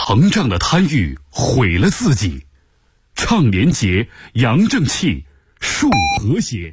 膨胀的贪欲毁了自己。倡廉洁，扬正气，树和谐。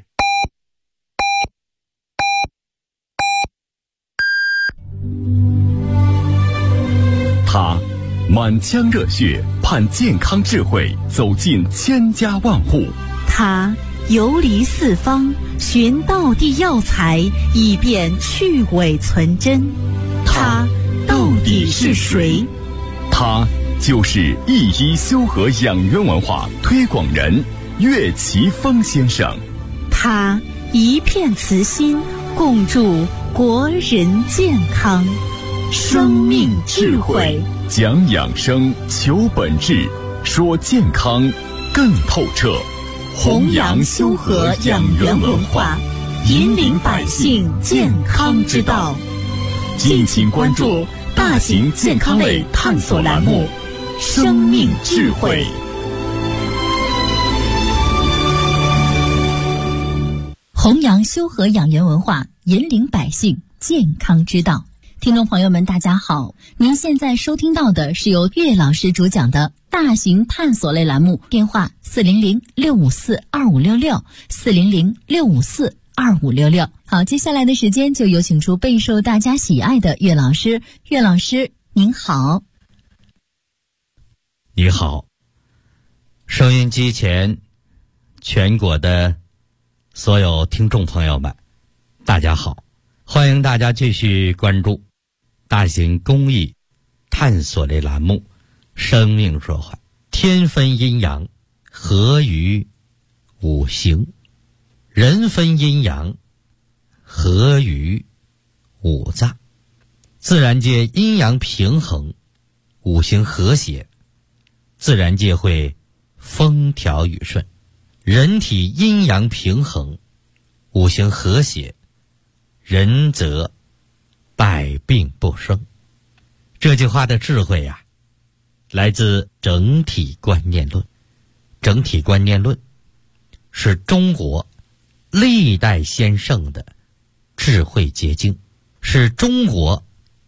他满腔热血，盼健康智慧走进千家万户。 他游离四方，寻道地药材，以便去伪存真。他到底是谁？ 他就是一一修和养元文化推广人岳奇峰先生。 他一片慈心，共筑国人健康。生命智慧， 讲养生，求本质，说健康更透彻。 弘扬修和养元文化，引领百姓健康之道。敬请关注大型健康类探索栏目《生命智慧》。 弘扬修和养元文化，引领百姓健康之道。听众朋友们，大家好，您现在收听到的是由岳老师主讲的大型探索类栏目，电话400-654-2566，400-654-2566。好，接下来的时间就有请出备受大家喜爱的岳老师。岳老师您好。 你好，收音机前全国的所有听众朋友们，大家好，欢迎大家继续关注大型公益探索类栏目《生命说话》，天分阴阳，合于五行；人分阴阳，合于五脏。自然界阴阳平衡，五行和谐，自然界会风调雨顺；人体阴阳平衡，五行和谐，人则百病不生。这句话的智慧呀，来自整体观念论。整体观念论是中国历代先圣的智慧结晶，是中国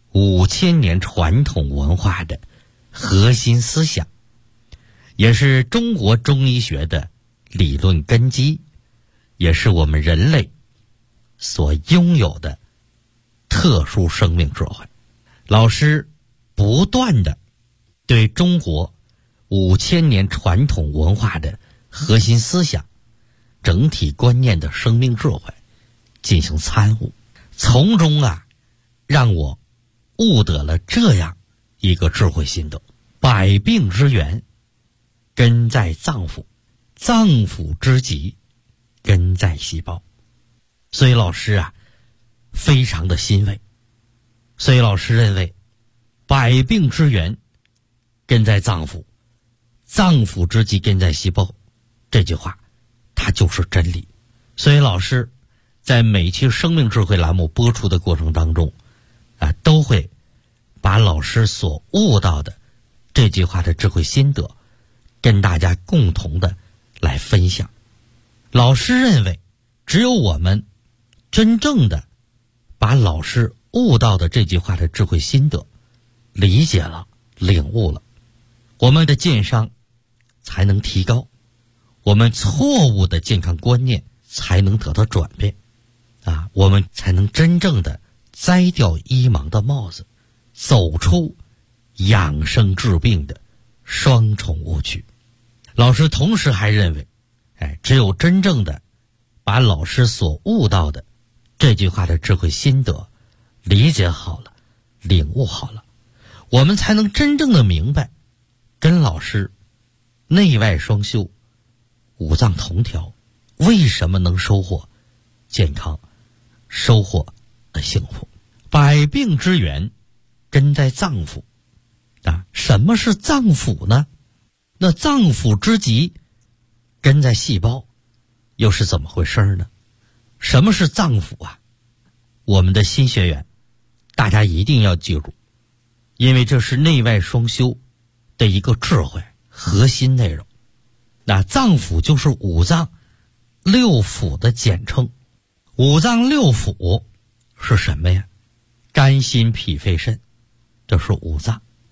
5000年传统文化的核心思想，也是中国中医学的理论根基，也是我们人类所拥有的特殊生命智慧。老师不断的对中国5000年传统文化的核心思想、整体观念的生命智慧进行参悟，从中让我悟得了这样一个智慧心得：百病之源根在脏腑，脏腑之疾根在细胞。所以老师非常的欣慰。所以老师认为，百病之源根在脏腑，脏腑之疾根在细胞，这句话它就是真理。所以老师在每期生命智慧栏目播出的过程当中都会把老师所悟到的这句话的智慧心得跟大家共同的来分享。老师认为，只有我们真正的把老师悟到的这句话的智慧心得理解了、领悟了，我们的健康才能提高，我们错误的健康观念才能得到转变我们才能真正的摘掉医盲的帽子，走出养生治病的双重误区。老师同时还认为，只有真正的把老师所悟到的这句话的智慧心得理解好了、领悟好了，我们才能真正的明白，跟老师内外双修、五脏同调，为什么能收获健康，收获幸福。百病之源根在脏腑什么是脏腑呢？那脏腑之疾根在细胞，又是怎么回事呢？什么是脏腑我们的新学员大家一定要记住，因为这是内外双修的一个智慧核心内容。那脏腑就是五脏六腑的简称。五脏六腑是什么呀？肝心脾肺肾，这是五脏。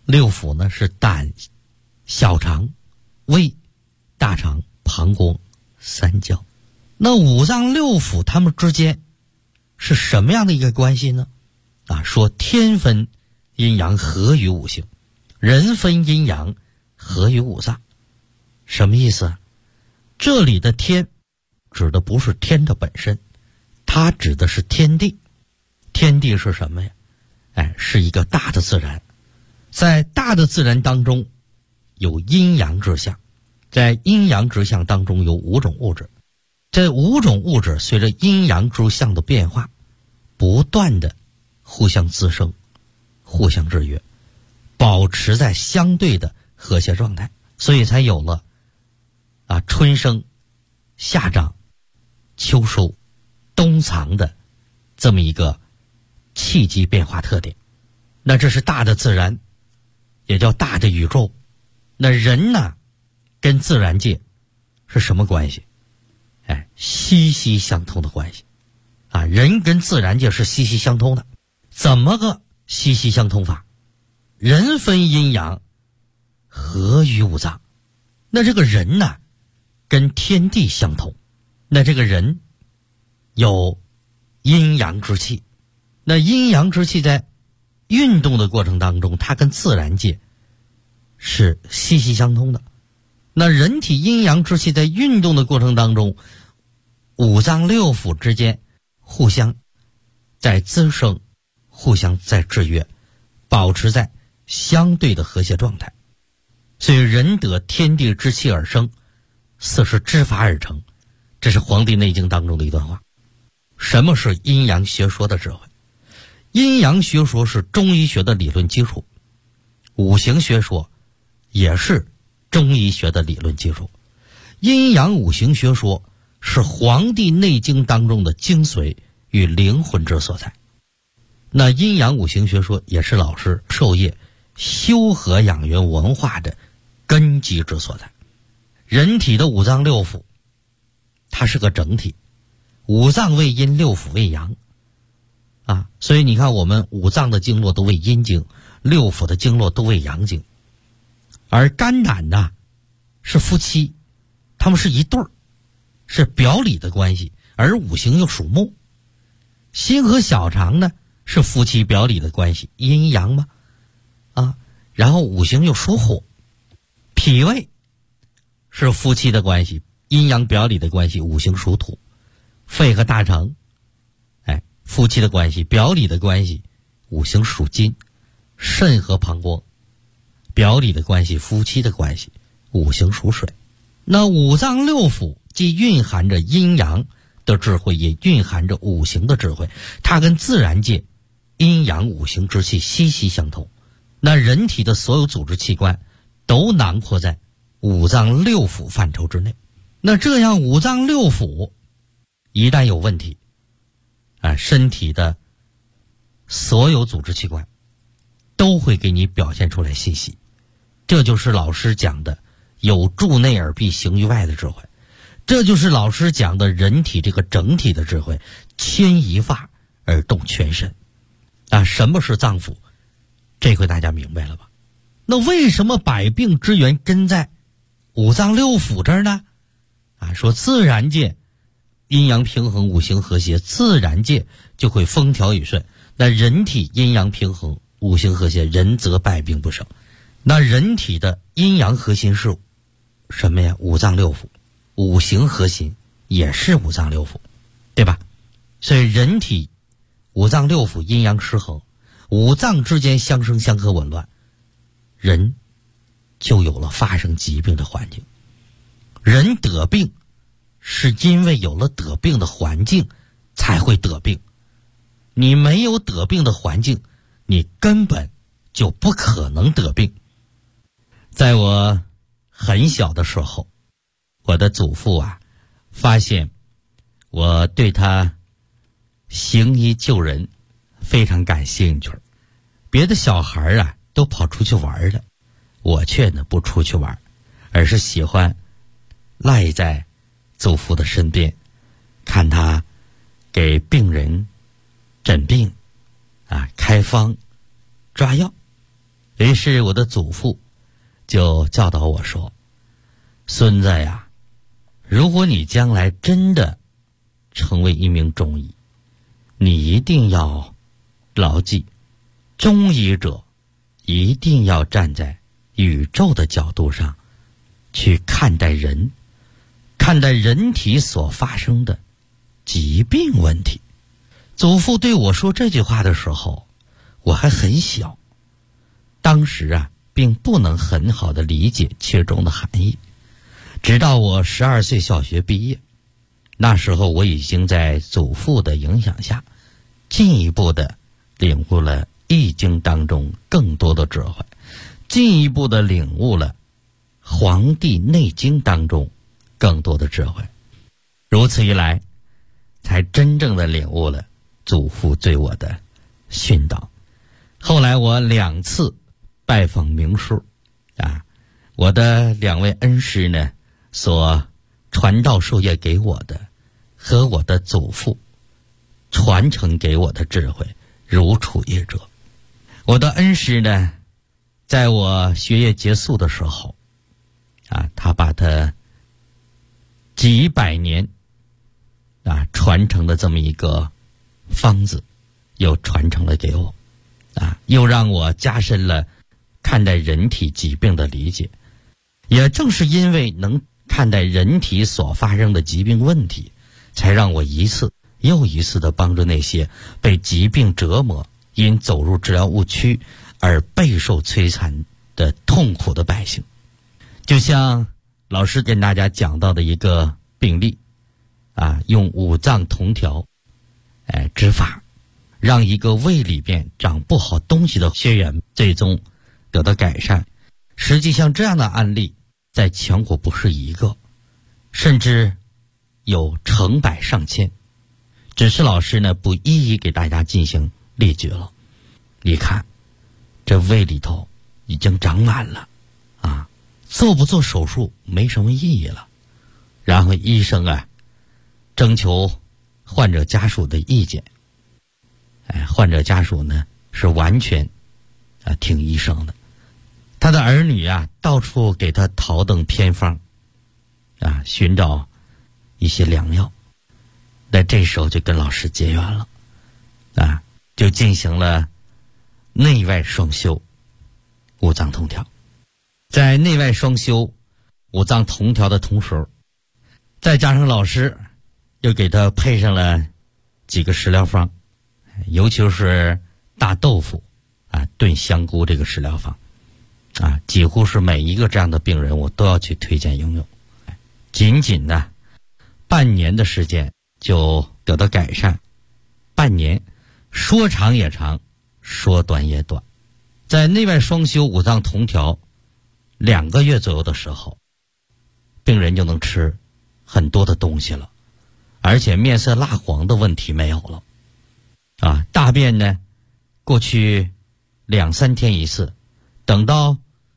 六腑呢是胆、小肠、胃、大肠、膀胱、三焦。那五脏六腑它们之间是什么样的一个关系呢？说天分阴阳合于五行，人分阴阳合于五脏。什么意思啊？这里的天指的不是天的本身，它指的是天地。天地是什么呀？是一个大的自然。在大的自然当中有阴阳之象，在阴阳之象当中有5种物质，这5种物质随着阴阳之象的变化不断的互相滋生，互相制约，保持在相对的和谐状态，所以才有了春生、夏长、秋收、冬藏的这么一个气机变化特点。那这是大的自然，也叫大的宇宙。那人呢，跟自然界是什么关系？息息相通的关系人跟自然界是息息相通的。怎么个息息相通法？人分阴阳合于五脏。那这个人呢，跟天地相同。那这个人有阴阳之气，那阴阳之气在运动的过程当中，它跟自然界是息息相通的。那人体阴阳之气在运动的过程当中，五脏六腑之间互相在滋生，互相在制约，保持在相对的和谐状态。所以人得天地之气而生，四是之法而成。这是《黄帝内经》当中的一段话。什么是阴阳学说的智慧？阴阳学说是中医学的理论基础，五行学说也是中医学的理论基础。阴阳五行学说是《黄帝内经》当中的精髓与灵魂之所在。那阴阳五行学说也是老师授业修和养元文化的根基之所在。人体的五脏六腑它是个整体，五脏为阴，六腑为阳所以你看我们五脏的经络都为阴经，六腑的经络都为阳经。而肝胆呢是夫妻，他们是一对儿，是表里的关系，而五行又属木。心和小肠呢是夫妻表里的关系，阴阳嘛然后五行又属火。脾胃是夫妻的关系，阴阳表里的关系，五行属土。肺和大肠夫妻的关系，表里的关系，五行属金。肾和膀胱表里的关系，夫妻的关系，五行属水。那五脏六腑既蕴含着阴阳的智慧，也蕴含着五行的智慧，它跟自然界阴阳五行之气息息相通。那人体的所有组织器官都囊括在五脏六腑范畴之内。那这样五脏六腑一旦有问题身体的所有组织器官都会给你表现出来信息。这就是老师讲的有助内而必行于外的智慧，这就是老师讲的人体这个整体的智慧，牵一发而动全身什么是脏腑？这回大家明白了吧？那为什么百病之源根在五脏六腑这儿呢？说自然界阴阳平衡，五行和谐，自然界就会风调雨顺。那人体阴阳平衡，五行和谐，人则百病不生。那人体的阴阳核心是什么呀？五脏六腑。五行核心也是五脏六腑，对吧？所以人体五脏六腑阴阳失衡，五脏之间相生相克紊乱，人就有了发生疾病的环境。人得病是因为有了得病的环境才会得病，你没有得病的环境，你根本就不可能得病。在我很小的时候，我的祖父发现我对他行医救人非常感兴趣。别的小孩都跑出去玩了，我却呢不出去玩，而是喜欢赖在祖父的身边，看他给病人诊病开方抓药。 于是我的祖父就教导我说，孙子呀，如果你将来真的成为一名中医，你一定要牢记，中医者一定要站在宇宙的角度上去看待人，看待人体所发生的疾病问题。祖父对我说这句话的时候，我还很小，当时啊并不能很好的理解其中的含义。直到我12岁小学毕业，那时候我已经在祖父的影响下，进一步的领悟了《易经》当中更多的智慧，进一步的领悟了《黄帝内经》当中更多的智慧。如此一来，才真正的领悟了祖父对我的训导。后来我2次拜访名师啊，我的2位恩师呢，所传道授业给我的和我的祖父传承给我的智慧如出一辙。我的恩师呢，在我学业结束的时候啊，他把他几百年啊传承的这么一个方子又传承了给我啊，又让我加深了看待人体疾病的理解。也正是因为能看待人体所发生的疾病问题，才让我一次又一次地帮助那些被疾病折磨，因走入治疗误区而备受摧残的痛苦的百姓。就像老师跟大家讲到的一个病例啊，用五脏同调之法，让一个胃里边长不好东西的血源最终得到改善。实际上这样的案例在全国不是一个，甚至有成百上千，只是老师呢不一一给大家进行列举了。你看这胃里头已经长满了啊，做不做手术没什么意义了。然后医生啊征求患者家属的意见，患者家属呢是完全听医生的。他的儿女啊到处给他讨等偏方啊，寻找一些良药。那这时候就跟老师结缘了啊，就进行了内外双修，五脏同调。在内外双修五脏同调的同时，再加上老师又给他配上了几个食疗方，尤其是大豆腐啊炖香菇这个食疗方啊，几乎是每一个这样的病人我都要去推荐应用。仅仅呢半年的时间就得到改善，半年说长也长，说短也短。在内外双修五脏同调2个月左右的时候，病人就能吃很多的东西了，而且面色蜡黄的问题没有了啊。大便呢过去2-3天一次，等到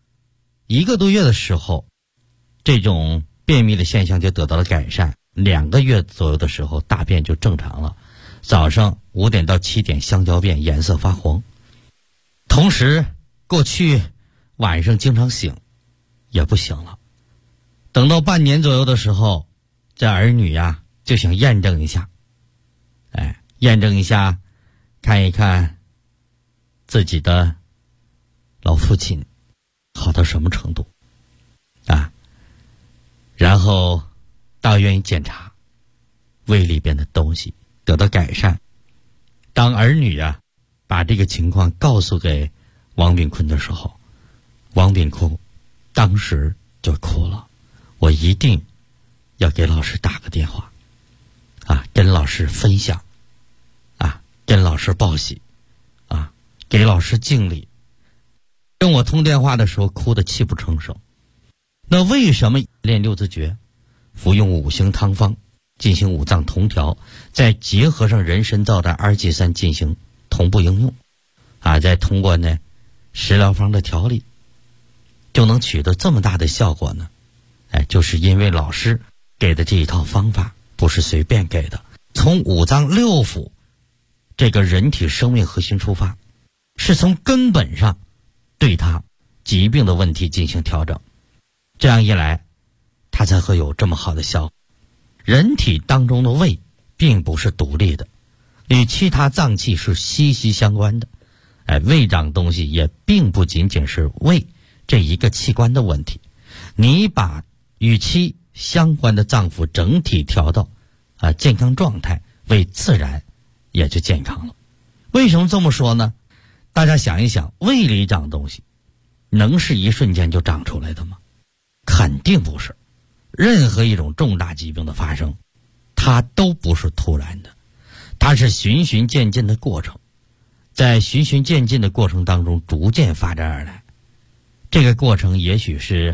1个多月的时候，这种便秘的现象就得到了改善。2个月左右的时候，大便就正常了，早上5点到7点香蕉便，颜色发黄。同时过去晚上经常醒也不醒了。等到半年左右的时候，这儿女呀就想验证一下，验证一下，看一看自己的老父亲好到什么程度啊，然后到医院检查，胃里边的东西得到改善。当儿女啊把这个情况告诉给王炳坤的时候，王炳坤当时就哭了。我一定要给老师打个电话啊，跟老师分享啊，跟老师报喜啊，给老师敬礼。跟我通电话的时候哭得泣不成声。那为什么练六字诀，服用5行汤方，进行五脏同调，再结合上人参皂苷2G3进行同步应用啊，再通过呢食疗方的调理，就能取得这么大的效果呢？就是因为老师给的这一套方法不是随便给的，从五脏六腑这个人体生命核心出发，是从根本上对它疾病的问题进行调整。这样一来，它才会有这么好的效果。人体当中的胃并不是独立的，与其他脏器是息息相关的。胃长东西也并不仅仅是胃这一个器官的问题，你把与其相关的脏腑整体调到健康状态，胃自然也就健康了。为什么这么说呢？大家想一想，胃里长东西能是一瞬间就长出来的吗？肯定不是。任何一种重大疾病的发生，它都不是突然的，它是循序渐进的过程，在循序渐进的过程当中逐渐发展而来。这个过程也许是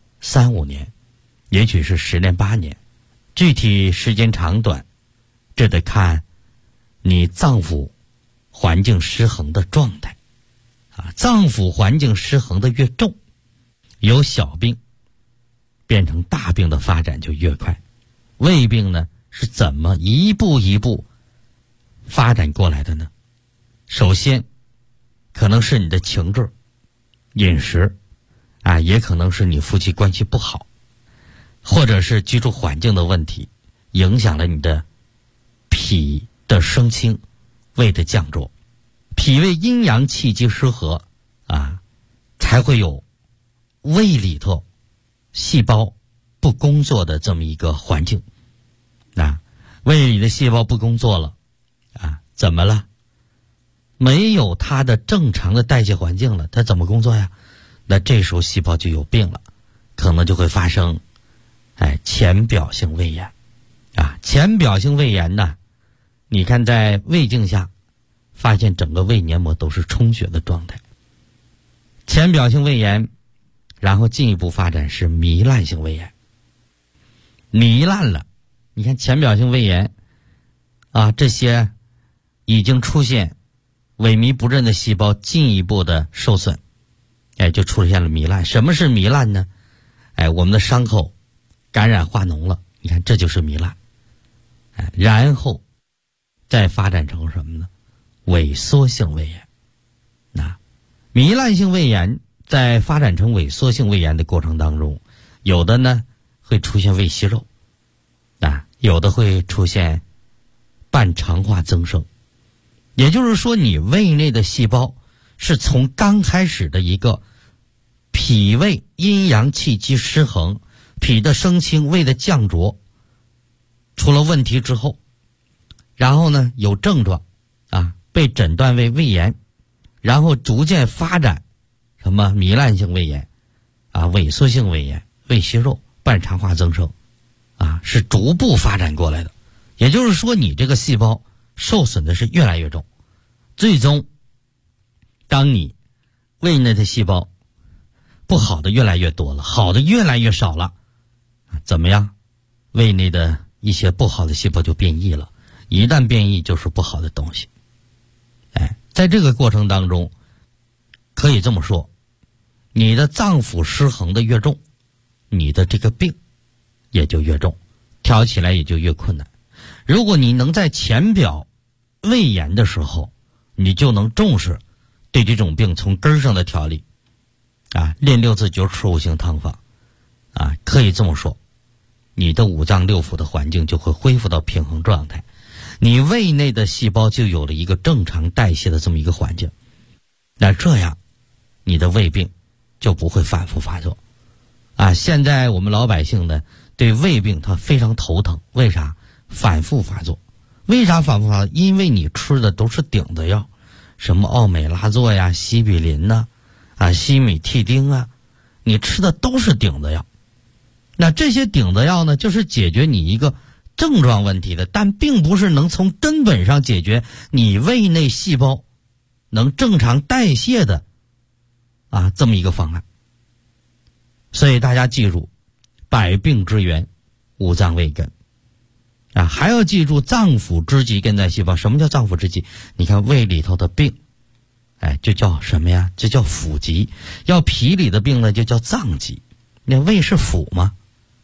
3-5年，也许是10年8年，具体时间长短，这得看你脏腑环境失衡的状态。脏腑环境失衡的越重，由小病变成大病的发展就越快。胃病呢，是怎么一步一步发展过来的呢？首先可能是你的情志、饮食也可能是你夫妻关系不好，或者是居住环境的问题影响了你的脾的升清、胃的降浊。脾胃阴阳气机失和才会有胃里头细胞不工作的这么一个环境。胃里的细胞不工作了怎么了？没有它的正常的代谢环境了，它怎么工作呀？那这时候细胞就有病了，可能就会发生浅表性胃炎浅表性胃炎呢，你看在胃镜下发现整个胃黏膜都是充血的状态。浅表性胃炎然后进一步发展是糜烂性胃炎。糜烂了，你看浅表性胃炎这些已经出现萎靡不振的细胞进一步的受损，就出现了糜烂。什么是糜烂呢？我们的伤口感染化脓了，你看这就是糜烂。然后再发展成什么呢？萎缩性胃炎。糜烂性胃炎在发展成萎缩性胃炎的过程当中，有的呢会出现胃息肉有的会出现半肠化增生。也就是说，你胃内的细胞是从刚开始的一个脾胃阴阳气机失衡，脾的升清、胃的降浊出了问题之后，然后呢有症状被诊断为胃炎，然后逐渐发展什么糜烂性胃炎萎缩性胃炎、胃息肉、半肠化增生是逐步发展过来的。也就是说，你这个细胞受损的是越来越重，最终当你胃内的细胞不好的越来越多了，好的越来越少了，怎么样？胃内的一些不好的细胞就变异了，一旦变异就是不好的东西。在这个过程当中，可以这么说，你的脏腑失衡的越重，你的这个病也就越重，调起来也就越困难。如果你能在浅表胃炎的时候，你就能重视对这种病从根上的调理练6字灸吃5行汤法可以这么说，你的五脏六腑的环境就会恢复到平衡状态，你胃内的细胞就有了一个正常代谢的这么一个环境。那这样你的胃病就不会反复发作现在我们老百姓呢对胃病他非常头疼，为啥？反复发作。为啥反复发作？因为你吃的都是顶子药，什么奥美拉唑呀、西比林西米替丁你吃的都是顶子药。那这些顶子药呢，就是解决你一个症状问题的，但并不是能从根本上解决你胃内细胞能正常代谢的这么一个方案。所以大家记住，百病之源五脏胃根还要记住脏腑之疾根在细胞。什么叫脏腑之疾？你看胃里头的病就叫什么呀？这叫腑疾。要脾里的病呢，就叫脏疾。那胃是腑吗？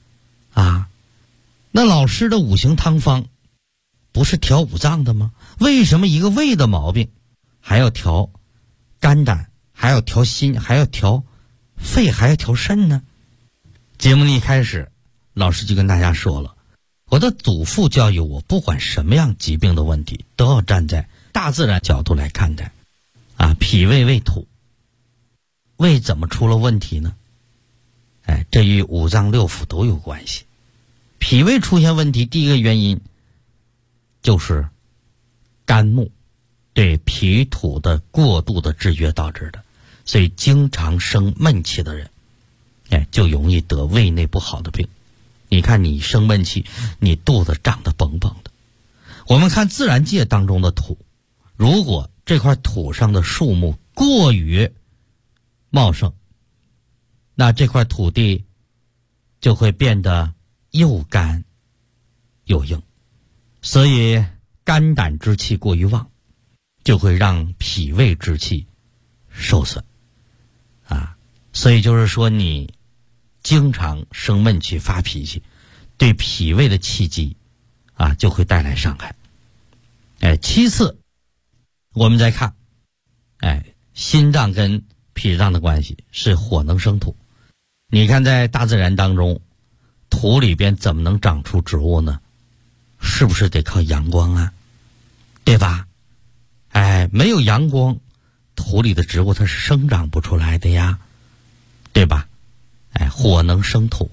那老师的5行汤方不是调五脏的吗？为什么一个胃的毛病还要调肝胆还要调心，还要调肺，还要调肾呢？节目一开始，老师就跟大家说了，我的祖父教育我，不管什么样疾病的问题，都要站在大自然角度来看待。脾胃为土，胃怎么出了问题呢？这与五脏六腑都有关系。脾胃出现问题，第一个原因就是肝木对脾土的过度的制约导致的，所以经常生闷气的人，就容易得胃内不好的病。你看你生闷气，你肚子胀得绷绷的。我们看自然界当中的土，如果这块土上的树木过于茂盛，那这块土地就会变得又干又硬，所以肝胆之气过于旺，就会让脾胃之气受损所以就是说你经常生闷气发脾气，对脾胃的气机就会带来伤害。其次我们再看心脏跟脾脏的关系是火能生土。你看在大自然当中，土里边怎么能长出植物呢？是不是得靠阳光啊？对吧？没有阳光，土里的植物它是生长不出来的呀，对吧？火能生土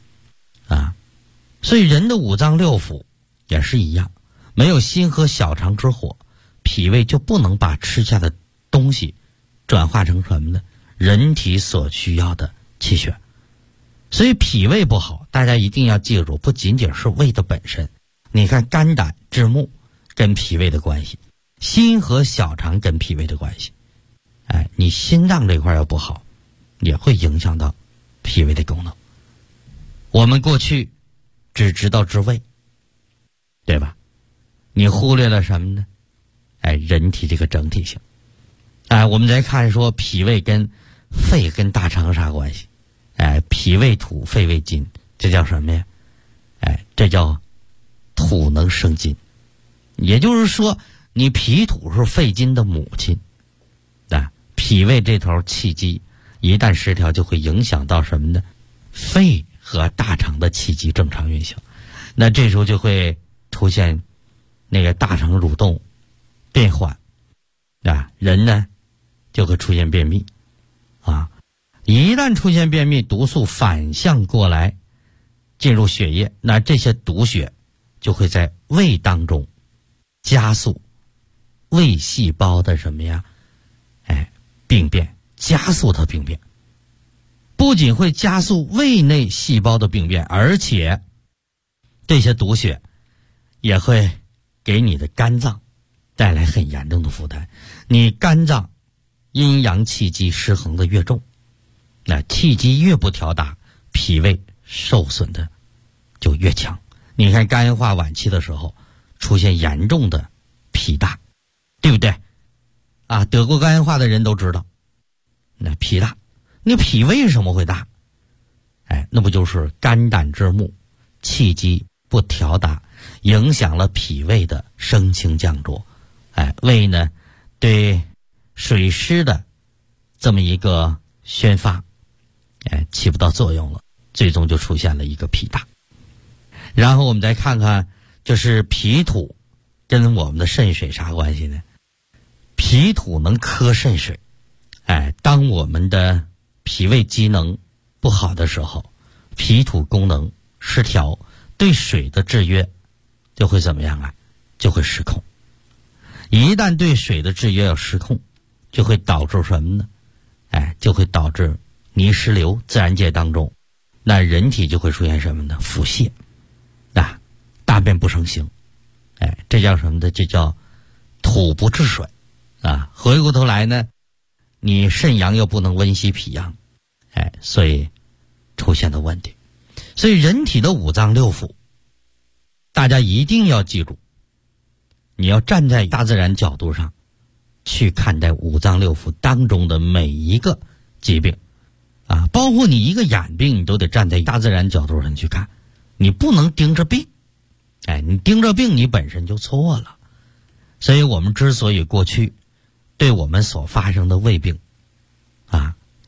所以人的五脏六腑也是一样，没有心和小肠之火，脾胃就不能把吃下的东西转化成什么呢？人体所需要的气血。所以脾胃不好，大家一定要记住，不仅仅是胃的本身，你看肝胆之木跟脾胃的关系，心和小肠跟脾胃的关系。你心脏这块要不好，也会影响到脾胃的功能。我们过去只知道治胃，对吧？你忽略了什么呢？人体这个整体性。我们再看说脾胃跟肺跟大肠啥关系？脾胃土，肺胃金，这叫什么呀？这叫土能生金。也就是说，你脾土是肺金的母亲脾胃这头气机一旦失调，就会影响到什么呢？肺和大肠的气机正常运行，那这时候就会出现那个大肠蠕动变缓人呢就会出现便秘一旦出现便秘，毒素反向过来进入血液，那这些毒血就会在胃当中加速胃细胞的什么呀？病变，加速它病变。不仅会加速胃内细胞的病变，而且这些毒血也会给你的肝脏带来很严重的负担。你肝脏阴阳气机失衡的越重，那气机越不调达，脾胃受损的就越强。你看肝化晚期的时候出现严重的脾大，对不对得过肝化的人都知道，那脾大，你脾为什么会大？那不就是肝胆之木气机不调达，影响了脾胃的升清降浊。胃呢对水湿的这么一个宣发起不到作用了，最终就出现了一个脾大。然后我们再看看，就是脾土跟我们的肾水啥关系呢？脾土能克肾水。当我们的脾胃机能不好的时候，脾土功能失调，对水的制约就会怎么样就会失控。一旦对水的制约要失控，就会导致什么呢？就会导致泥石流。自然界当中，那人体就会出现什么呢？腹泻大便不成形。这叫什么呢？这叫土不治水回过头来呢，你肾阳又不能温习脾阳，所以出现的问题。所以人体的五脏六腑，大家一定要记住，你要站在大自然角度上去看待五脏六腑当中的每一个疾病包括你一个眼病，你都得站在大自然角度上去看，你不能盯着病。你盯着病，你本身就错了。所以我们之所以过去对我们所发生的胃病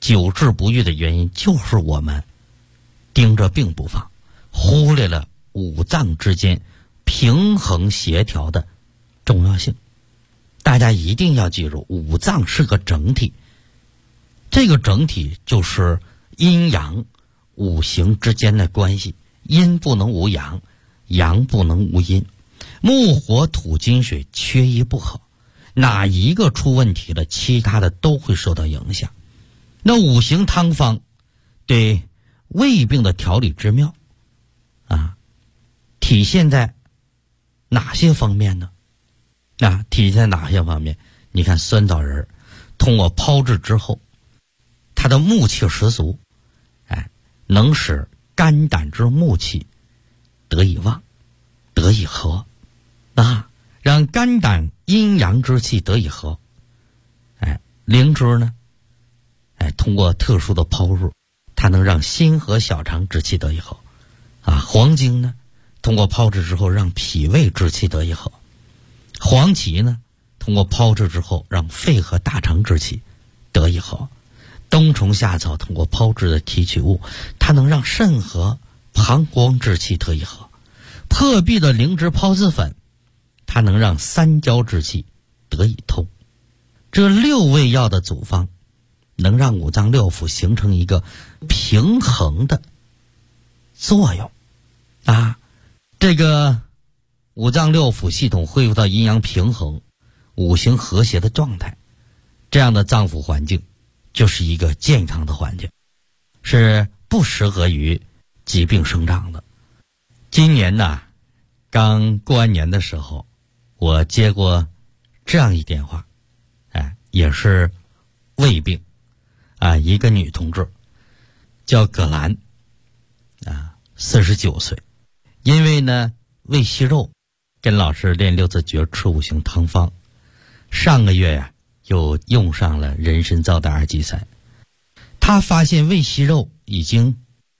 久治不愈的原因就是我们盯着病不放，忽略了五脏之间平衡协调的重要性。大家一定要记住，五脏是个整体，这个整体就是阴阳五行之间的关系，阴不能无阳，阳不能无阴，木火土金水缺一不可，哪一个出问题了，其他的都会受到影响。那五行汤方对胃病的调理之妙体现在哪些方面呢？体现在哪些方面？你看酸枣仁通过炮制之后，它的木气十足，能使肝胆之木气得以旺，得以和，让肝胆阴阳之气得以和。灵芝呢，通过特殊的炮入，它能让心和小肠之气得以和。黄精呢，通过炮制之后让脾胃之气得以和。黄芪呢，通过炮制之后让肺和大肠之气得以和。冬虫夏草通过炮制的提取物，它能让肾和膀胱之气得以和。破壁的灵芝孢子粉，它能让三焦之气得以通。这6味药的组方能让五脏六腑形成一个平衡的作用这个五脏六腑系统恢复到阴阳平衡、五行和谐的状态，这样的脏腑环境就是一个健康的环境，是不适合于疾病生长的。今年呢，刚过完年的时候，我接过这样一电话，也是胃病一个女同志叫葛兰49岁，因为呢胃息肉，跟老师练6字诀吃五行汤方，上个月又用上了人参皂的2G3。他发现胃息肉已经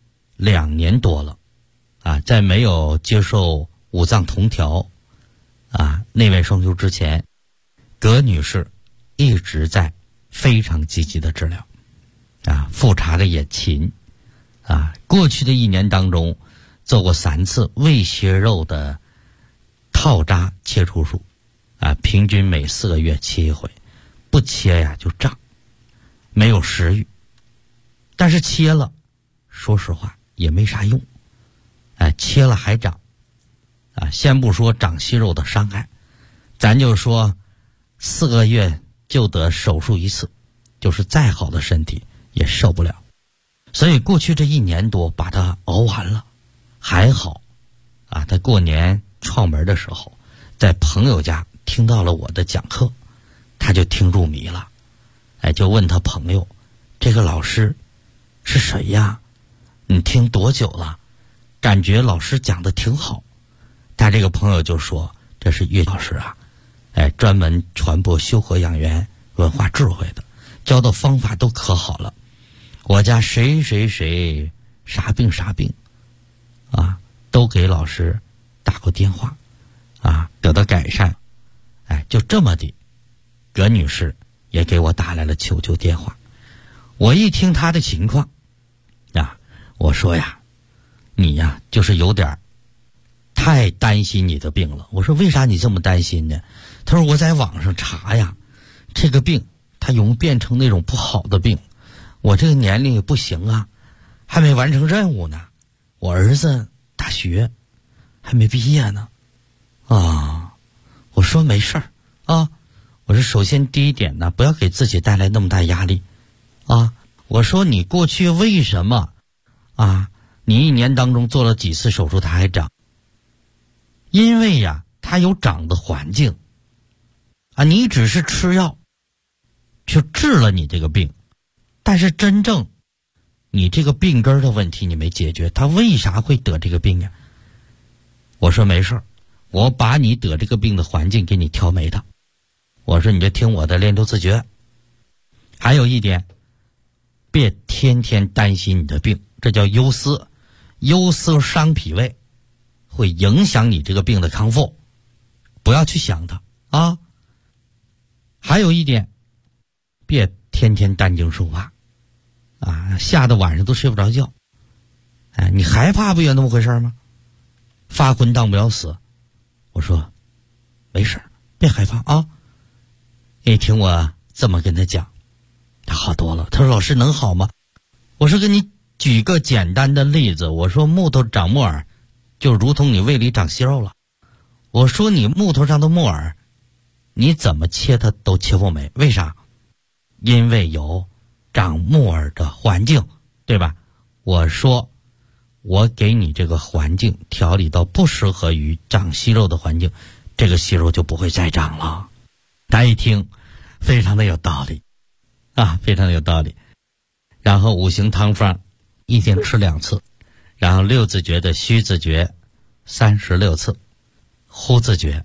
2年多了在没有接受五脏同调内外双修之前，葛女士一直在非常积极的治疗复查的也勤过去的1年当中做过3次胃息肉的套扎切除术平均每4个月切一回，不切就胀，没有食欲。但是切了，说实话也没啥用切了还长先不说长息肉的伤害，咱就说4个月就得手术1次，就是再好的身体也受不了。所以过去这1年多把它熬完了，还好他过年串门的时候在朋友家听到了我的讲课，他就听入迷了就问他朋友，这个老师是谁呀？你听多久了？感觉老师讲的挺好。他这个朋友就说，这是岳老师专门传播修和养元文化智慧的，教的方法都可好了。我家谁谁谁啥病啥病都给老师打过电话得到改善。就这么的，葛女士也给我打来了求救电话。我一听她的情况我说你就是有点太担心你的病了。我说为啥你这么担心呢？他说我在网上查这个病它容易变成那种不好的病，我这个年龄也不行还没完成任务呢，我儿子大学还没毕业呢我说没事儿我说首先第一点呢，不要给自己带来那么大压力我说你过去为什么你1年当中做了几次手术它还长？因为它有长的环境你只是吃药去治了你这个病，但是真正你这个病根的问题你没解决，他为啥会得这个病呀？我说没事儿，我把你得这个病的环境给你挑没的。我说你就听我的练6字诀。还有一点，别天天担心你的病，这叫忧思，忧思伤脾胃，会影响你这个病的康复，不要去想它还有一点，别天天担惊受怕啊，吓得晚上都睡不着觉。哎，你害怕不有那么回事吗？发昏当不了死。我说没事，别害怕啊。你听我这么跟他讲，他好多了。他说老师能好吗？我说给你举个简单的例子，我说木头长木耳就如同你胃里长息肉了。我说你木头上的木耳你怎么切它都切不美，为啥？因为有长木耳的环境，对吧？我说我给你这个环境调理到不适合于长息肉的环境，这个息肉就不会再长了。他一听非常的有道理啊，非常的有道理。然后五行汤方一天吃2次，然后六字诀的虚字诀36次，呼字诀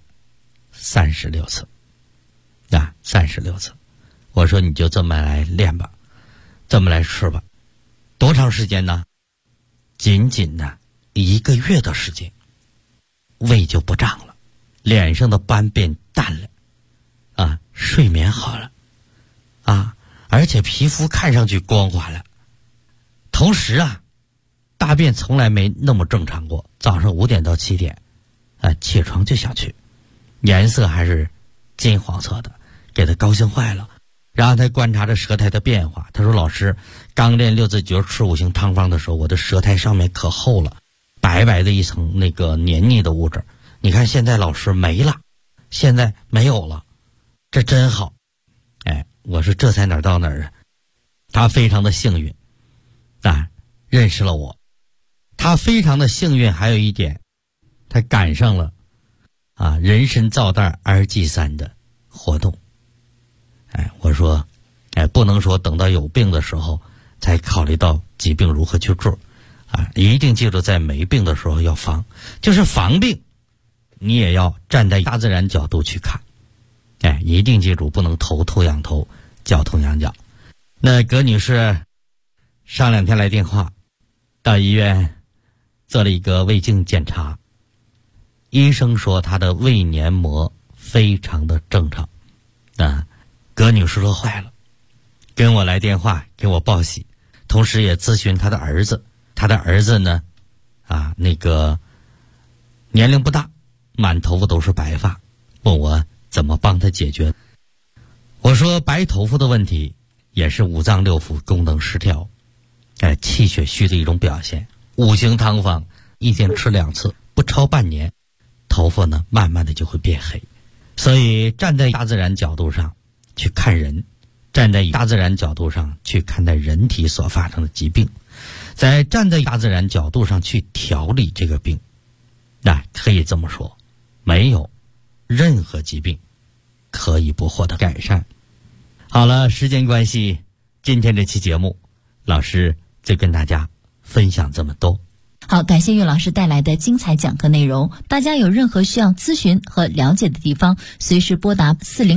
36次啊，36次。我说你就这么来练吧，这么来吃吧。多长时间呢？仅仅的1个月的时间，胃就不胀了，脸上的斑变淡了啊，睡眠好了啊，而且皮肤看上去光滑了。同时啊，大便从来没那么正常过，早上5点到7点啊，起床就想去，颜色还是金黄色的，给他高兴坏了。然后他观察着舌苔的变化，他说老师，刚练六字诀吃五行汤方的时候，我的舌苔上面可厚了，白白的一层那个黏腻的物质，你看现在老师没了，现在没有了，这真好。哎，我说这才哪儿到哪儿啊。他非常的幸运啊，认识了我。他非常的幸运还有一点，他赶上了啊人参皂蛋RG3的活动。哎，我说哎，不能说等到有病的时候才考虑到疾病如何去治啊，一定记住在没病的时候要防，就是防病你也要站在大自然角度去看。哎，一定记住不能头痛仰头，脚痛仰脚。那葛女士上2天来电话，到医院做了一个胃镜检查，医生说她的胃黏膜非常的正常啊。葛女士乐坏了，跟我来电话给我报喜，同时也咨询她的儿子。她的儿子呢啊，那个年龄不大，满头发都是白发，问我怎么帮他解决。我说白头发的问题也是五脏六腑功能失调，气血虚的一种表现。五行汤方一天吃2次，不超半年，头发呢慢慢的就会变黑。所以站在大自然角度上去看人，站在大自然角度上去看待人体所发生的疾病，在站在大自然角度上去调理这个病，那可以这么说，没有任何疾病可以不获得改善。好了，时间关系，今天这期节目老师就跟大家分享这么多。 好，感谢岳老师带来的精彩讲课内容。大家有任何需要咨询和了解的地方，随时拨打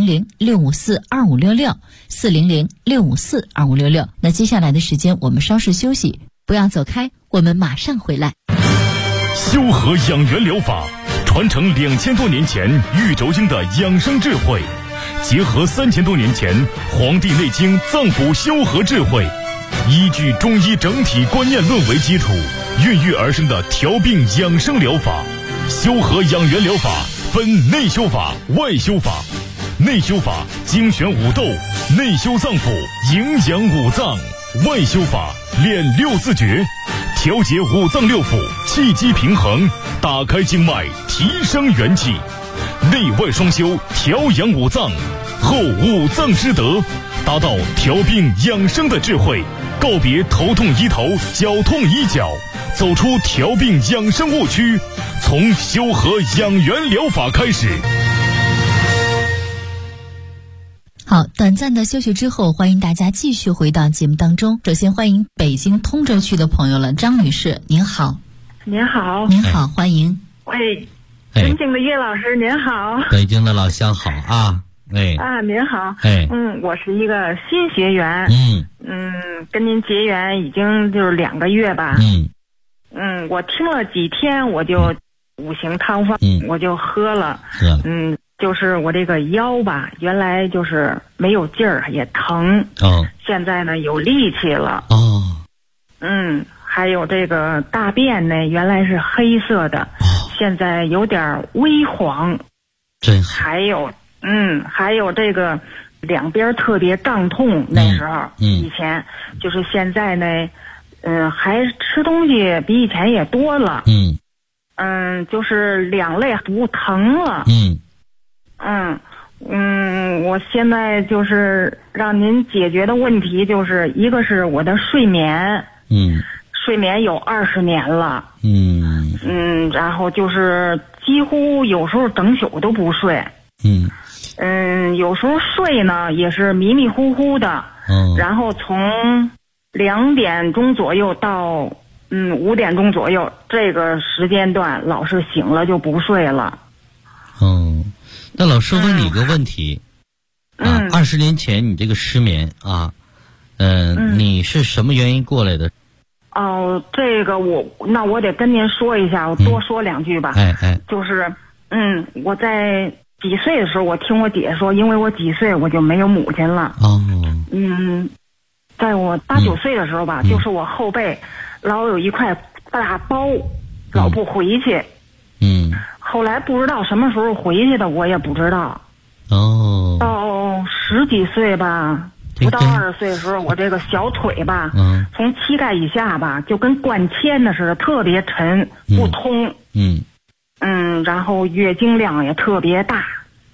400-654-2566 400-654-2566。那接下来的时间我们稍事休息，不要走开，我们马上回来。 修和养元疗法传承2000多年前玉轴经的养生智慧，结合3000多年前《黄帝内经》脏腑修和智慧，依据中医整体观念论为基础，孕育而生的调病养生疗法。修和养元疗法分内修法、外修法。内修法精选五斗，内修脏腑，营养五脏；外修法练6字诀，调节五脏六腑，气机平衡，打开经脉，提升元气。内外双修，调养五脏，后五脏之德，达到调病养生的智慧。告别头痛医头，脚痛医脚，走出调病养生误区，从修和养元疗法开始。 好，短暂的休息之后，欢迎大家继续回到节目当中。首先欢迎北京通州区的朋友了，张女士，您好。 您好。 您好，欢迎。 喂，尊敬的岳老师，您好。 北京的老乡好啊。哎啊，您好。 哎， 我是一个新学员。跟您结缘已经就是2个月吧。我听了几天，我就五行汤方，我就喝了。就是我这个腰吧，原来就是没有劲儿，也疼。现在呢有力气了。 还有这个大便呢，原来是黑色的，现在有点微黄。 真好。 还有这个两边特别胀痛，那时候，以前就是现在呢，还吃东西比以前也多了。就是两肋不疼了。我现在就是让您解决的问题，就是一个是我的睡眠。睡眠有20年了。然后就是几乎有时候整宿都不睡。有时候睡呢也是迷迷糊糊的。然后从2点钟左右到5点钟左右，这个时间段老是醒了就不睡了。 那老师问你一个问题，20年前你这个失眠你是什么原因过来的？ 这个那我得跟您说一下，我多说2句吧。就是我在几岁的时候，我听我姐说，因为我几岁我就没有母亲了。在我8、9岁的时候吧，就是我后背老有一块大包，老不回去。后来不知道什么时候回去的，我也不知道。到10几岁吧，不到20岁的时候，我这个小腿吧，从膝盖以下吧，就跟灌铅的似的，特别沉，不通。然后月经量也特别大。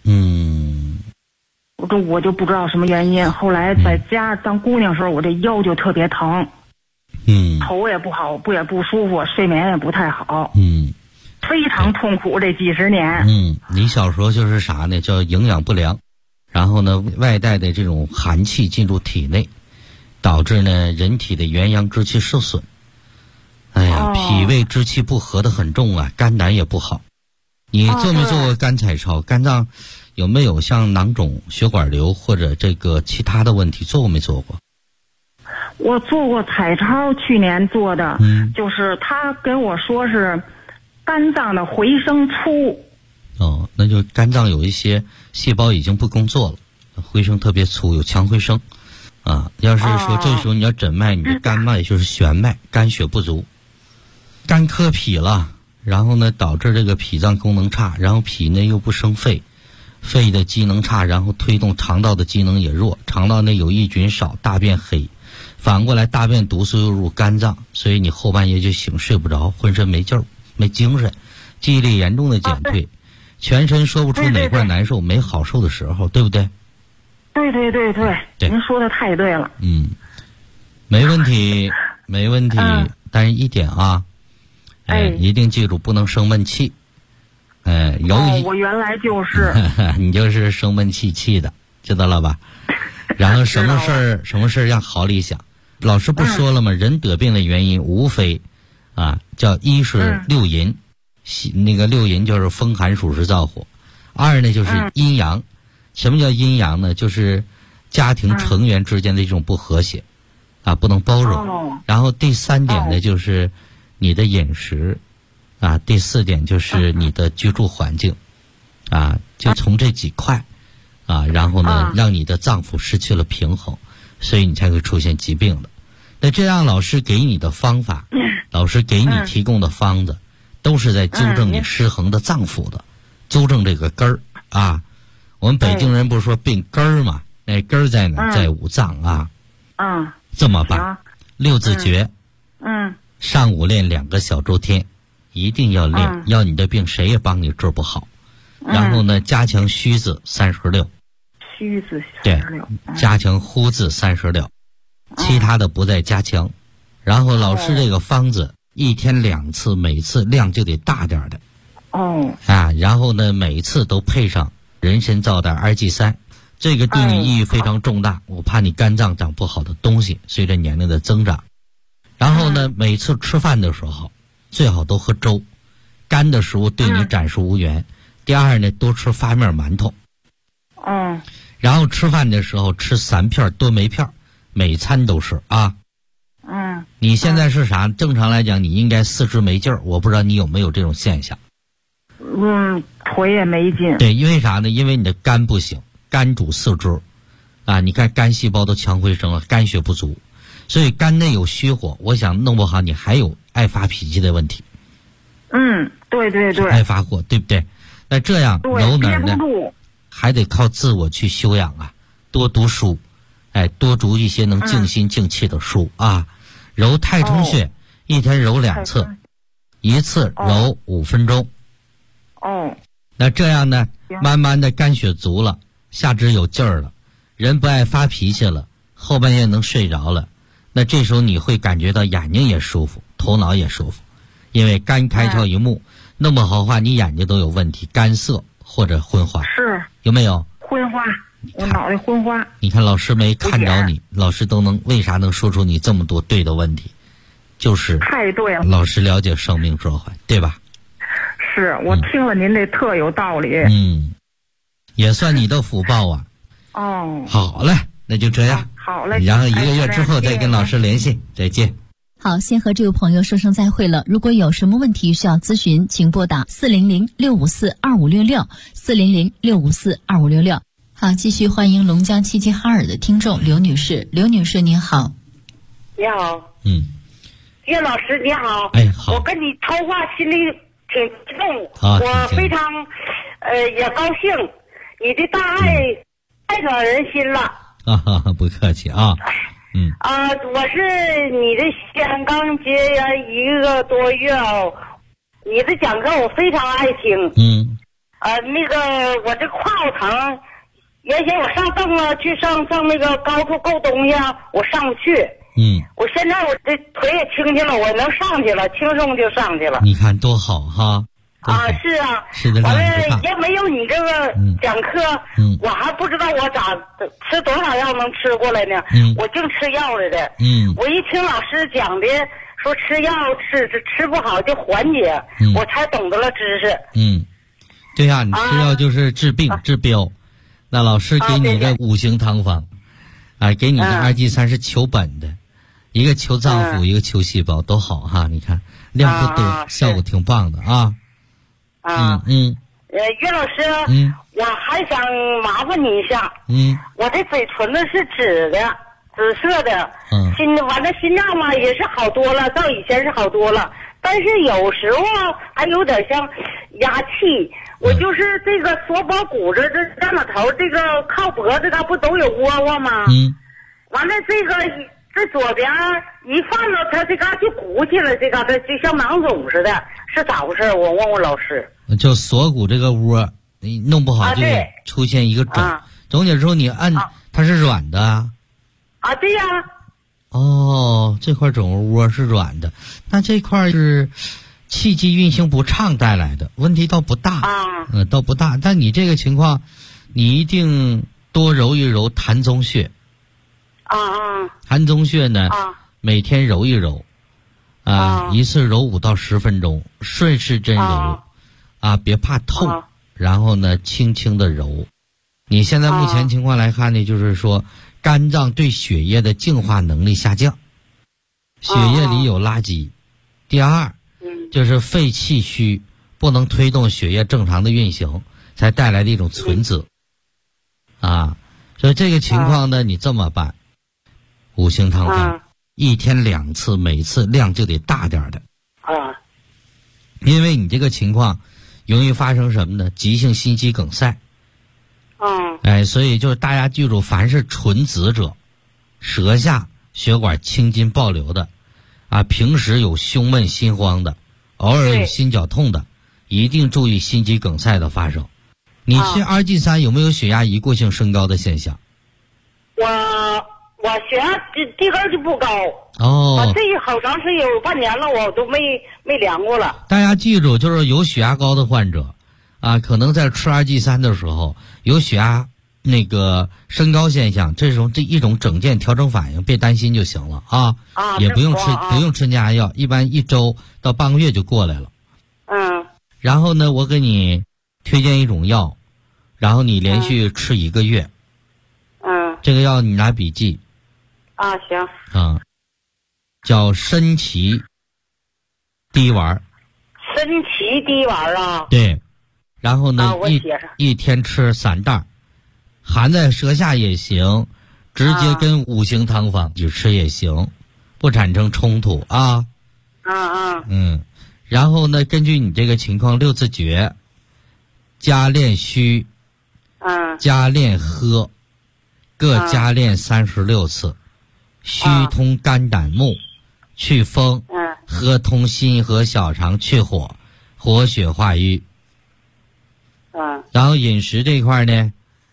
我就不知道什么原因。后来在家当姑娘时候，我这腰就特别疼。头也不好，也不舒服，睡眠也不太好。非常痛苦这几十年。 你小时候就是啥呢？叫营养不良，然后呢，外带的这种寒气进入体内，导致呢人体的元阳之气受损。脾胃之气不和的很重啊，肝胆也不好。你做没做过肝彩超？肝脏有没有像囊肿、血管瘤或者这个其他的问题？做过没做过？ 我做过彩超，去年做的。就是他跟我说是肝脏的回声粗。 那就肝脏有一些细胞已经不工作了，回声特别粗，有强回声。要是说这时候你要诊脉，你的肝脉就是玄脉，肝血不足，肝克脾了，然后呢导致这个脾脏功能差，然后脾呢又不生肺，肺的机能差，然后推动肠道的机能也弱，肠道内有益菌少，大便黑，反过来大便毒素又入肝脏，所以你后半夜就醒，睡不着，浑身没劲儿，没精神，记忆力严重的减退，全身说不出哪块难受，没好受的时候，对不对？对， 您说的太对了。 没问题，没问题。但是一点一定记住，不能生闷气。 我原来就是你就是生闷气气的，知道了吧？然后什么事儿让好理想。老师不说了吗？人得病的原因无非叫一是六淫，那个六淫就是风寒暑湿燥火；二呢就是阴阳。什么叫阴阳呢？就是家庭成员之间的这种不和谐不能包容。然后第3点呢就是你的饮食第4点就是你的居住环境就从这几块然后呢让你的脏腑失去了平衡，所以你才会出现疾病的。那这样老师给你的方法，老师给你提供的方子都是在纠正你失衡的脏腑的，纠正这个根儿我们北京人不是说病根儿吗？那根儿在哪？在五脏这么办？6字诀上午练2个小周天，一定要练，要你的病谁也帮你治不好。然后呢加强虚字36， 虚字36， 对，加强呼字36，其他的不再加强。然后老师这个方子1天2次，每次量就得大点的然后呢每次都配上人参皂苷2G3，这个对你意义非常重大。我怕你肝脏长不好的东西随着年龄的增长。然后呢每次吃饭的时候最好都喝粥，干的食物对你暂时无缘。第二呢多吃发面馒头然后吃饭的时候吃3片多梅片，每餐都是你现在是啥？正常来讲你应该四肢没劲儿，我不知道你有没有这种现象。 腿也没劲。 对，因为啥呢？因为你的肝不行，肝主四肢你看肝细胞都强回升了，肝血不足， 所以肝内有虚火，我想弄不好你还有爱发脾气的问题。 对对对， 爱发火，对不对？那这样揉哪儿呢？还得靠自我去修养啊，多读书，多读一些能静心静气的书啊。揉太冲穴，一天揉2次，一次揉5分钟。那这样呢，慢慢的肝血足了，下肢有劲儿了，人不爱发脾气了，后半夜能睡着了。那这时候你会感觉到眼睛也舒服，头脑也舒服，因为肝开窍于目，弄不好话你眼睛都有问题，干涩或者昏花。 是有没有昏花？我脑袋昏花。 你看老师没看着你，老师都能为啥能说出你这么多对的问题？就是太对了， 老师了解生命说话，对吧？ 是我听了您这特有道理。 也算你的福报啊。好嘞，那就这样。 好嘞， 然后1个月之后再跟老师联系。再见。 好，先和这位朋友说声再会了。如果有什么问题需要咨询，请拨打400-654-2566，400-654-2566。好，继续欢迎龙江齐齐哈尔的听众刘女士。刘女士您好。 你好。岳老师你好。 好。 我跟你通话心里挺激动， 我非常也高兴，你的大爱太暖人心了。 不客气啊。 我是你的先刚结缘1个多月哦，你的讲课我非常爱听。那个我这胯疼，原先我上凳了，去上那个高处够东西啊，我上不去。我现在我这腿也轻轻了，我能上去了，轻松就上去了。 你看多好哈！ 是啊， 是的， 完了要没有你这个讲课，我还不知道我咋吃多少药能吃过来呢。我净吃药来的。我一听老师讲的说吃药吃不好就缓解，我才懂得了知识。 对呀，你吃药就是治病治标。那老师给你的5行汤方，给你的2G3是求本的，一个求脏腑，一个求细胞，都好哈。你看量不多，效果挺棒的啊。 岳老师，我还想麻烦你一下。我这嘴唇子是紫色的。完了心脏嘛也是好多了，到以前是好多了，但是有时候还有点像压气。我就是这个锁骨骨这肩膀头这个靠脖子它不都有窝窝吗？完了这左边一放到它这嘎就鼓起来，这嘎它就像囊肿似的，是咋回事？我问问老师。就锁骨这个窝，你弄不好就出现一个肿。肿起来之后你按它是软的啊。 对呀。 这块肿窝是软的，那这块是气机运行不畅带来的，问题倒不大。倒不大。但你这个情况，你一定多揉一揉膻中穴。膻中穴呢，每天揉一揉，一次揉5到10分钟，顺时针揉，别怕痛，然后呢，轻轻的揉。你现在目前情况来看呢，就是说肝脏对血液的净化能力下降，血液里有垃圾。第二，就是肺气虚，不能推动血液正常的运行，才带来的一种存子。所以这个情况呢，你这么办。5行汤方，一天2次，每次量就得大点的。因为你这个情况容易发生什么呢？急性心肌梗塞。所以就是大家记住，凡是纯紫者，舌下血管青筋暴流的，平时有胸闷心慌的，偶尔有心绞痛的，一定注意心肌梗塞的发生。你吃2G3有没有血压一过性升高的现象？ 我血压第根就不高。我这好长时间有半年了，我都没量过了。 大家记住，就是有血压高的患者，可能在吃2G3的时候有血压那个升高现象，这一种整件调整反应，别担心就行了也不用吃降压药，一般1周到半个月就过来了。然后呢，我给你推荐一种药，然后你连续吃1个月。这个药你拿笔记。 行。 叫参芪滴丸。 参芪滴丸对。然后呢，一天吃3袋，含在舌下也行，直接跟5行汤方就吃也行。 不产生冲突啊。然后呢，根据你这个情况，6字诀：加练虚，加练喝，各加练36次。虚通肝胆目，去风；喝通心和小肠，去火，活血化瘀。然后饮食这一块呢，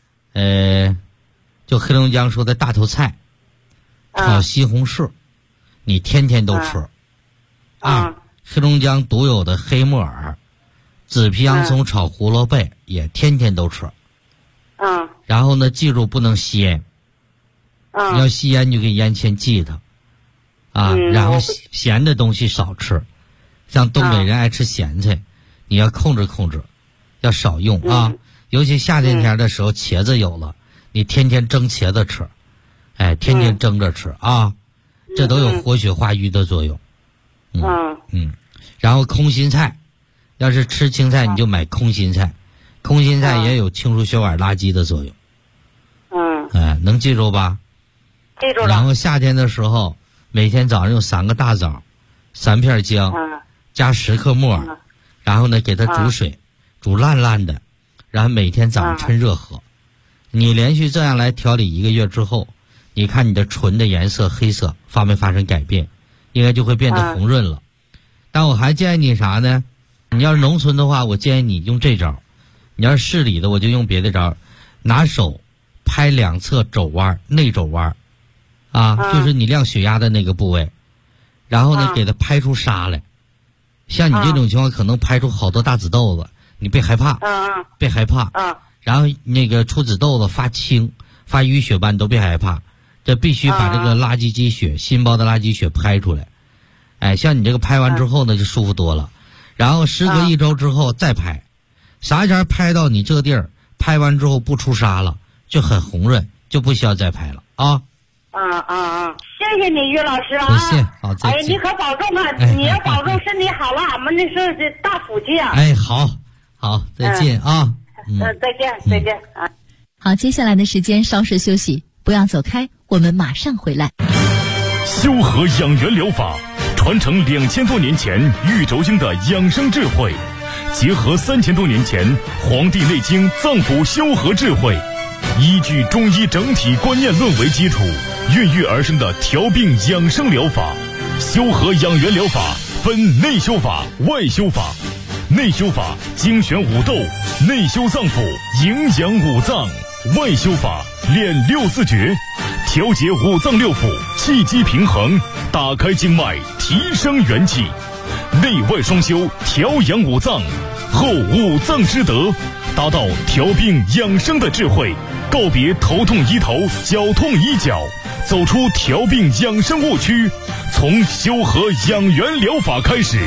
就黑龙江说的大头菜，炒西红柿，你天天都吃。黑龙江独有的黑木耳、紫皮洋葱炒胡萝卜也天天都吃。然后呢，记住不能吸烟。你要吸烟，你就给烟签记它。然后咸的东西少吃，像东北人爱吃咸菜，你要控制控制，要少用啊。尤其夏天天的时候，茄子有了，你天天蒸茄子吃，天天蒸着吃啊，这都有活血化瘀的作用。然后空心菜，要是吃青菜你就买空心菜，空心菜也有清除血管垃圾的作用。能记住吧？ 记住了。 然后夏天的时候，每天早上用3个大枣，3片姜，加10克木耳，然后呢给它煮水，煮烂烂的，然后每天早上趁热喝。你连续这样来调理1个月之后，你看你的唇的颜色黑色发没发生改变？应该就会变得红润了。但我还建议你啥呢？你要是农村的话，我建议你用这招；你要是市里的，我就用别的招。拿手拍2侧肘弯，内肘弯，就是你量血压的那个部位，然后呢给它拍出痧来。像你这种情况，可能拍出好多大紫豆子，你别害怕，别害怕。然后那个出紫豆子发青、发淤血斑都别害怕，这必须把这个垃圾积血、心包的垃圾血拍出来。像你这个拍完之后呢，就舒服多了。然后时隔1周之后再拍，啥前拍到你这地儿，拍完之后不出痧了，就很红润，就不需要再拍了啊。 谢谢你，于老师啊。 不谢，好，再见。 你可保重啊！你要保重身体好了，俺们那是大福气啊。 好，再见啊。 再见啊。 好，接下来的时间稍事休息，不要走开，我们马上回来。 修和养元疗法传承2000多年前玉轴经的养生智慧，结合3000多年前《黄帝内经》脏腑修和智慧，依据中医整体观念论为基础，孕育而生的调病养生疗法。修和养元疗法分内修法、外修法。内修法精选五斗，内修脏腑，营养五脏；外修法练6字诀，调节五脏六腑，气机平衡，打开经脉，提升元气。内外双修，调养五脏，后五脏之德，达到调病养生的智慧，告别头痛医头，脚痛医脚，走出调病养生误区，从修和养元疗法开始。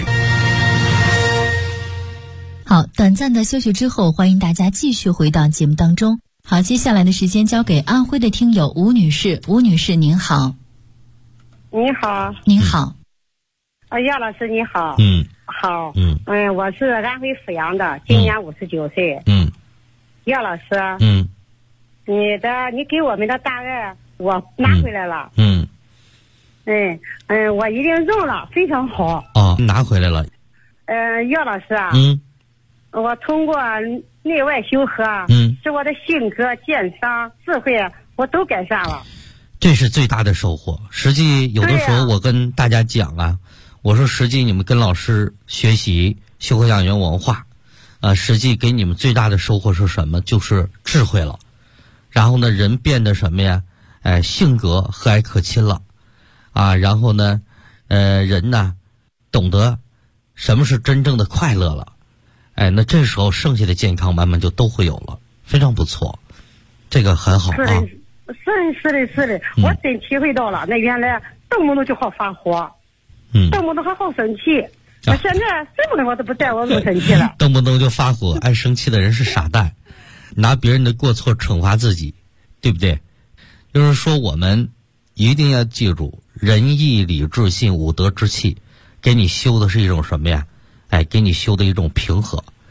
好，短暂的休息之后，欢迎大家继续回到节目当中。好，接下来的时间交给安徽的听友吴女士。吴女士您好。 你好。 您好。 姚老师你好。好。我是安徽阜阳的，今年59岁。姚老师。你给我们的大爱我拿回来了。我已经用了，非常好。 拿回来了。 姚老师啊。我通过内外修和，使我的性格、健康、智慧我都改善了。 这是最大的收获。实际有的时候我跟大家讲我说实际你们跟老师学习修和养元文化，实际给你们最大的收获是什么？就是智慧了。然后呢，人变得什么呀？性格和蔼可亲了，然后呢，人呢，懂得什么是真正的快乐了。那这时候剩下的健康慢慢就都会有了，非常不错，这个很好啊。 是的，我真体会到了。那原来动不动就好发火，动不动还好生气。那现在动不动我都不带我那么生气了。 动不动就发火，爱生气的人是傻蛋，拿别人的过错惩罚自己，对不对？就是说我们一定要记住，仁义礼智信五德之气，给你修的是一种什么呀？给你修的一种平和。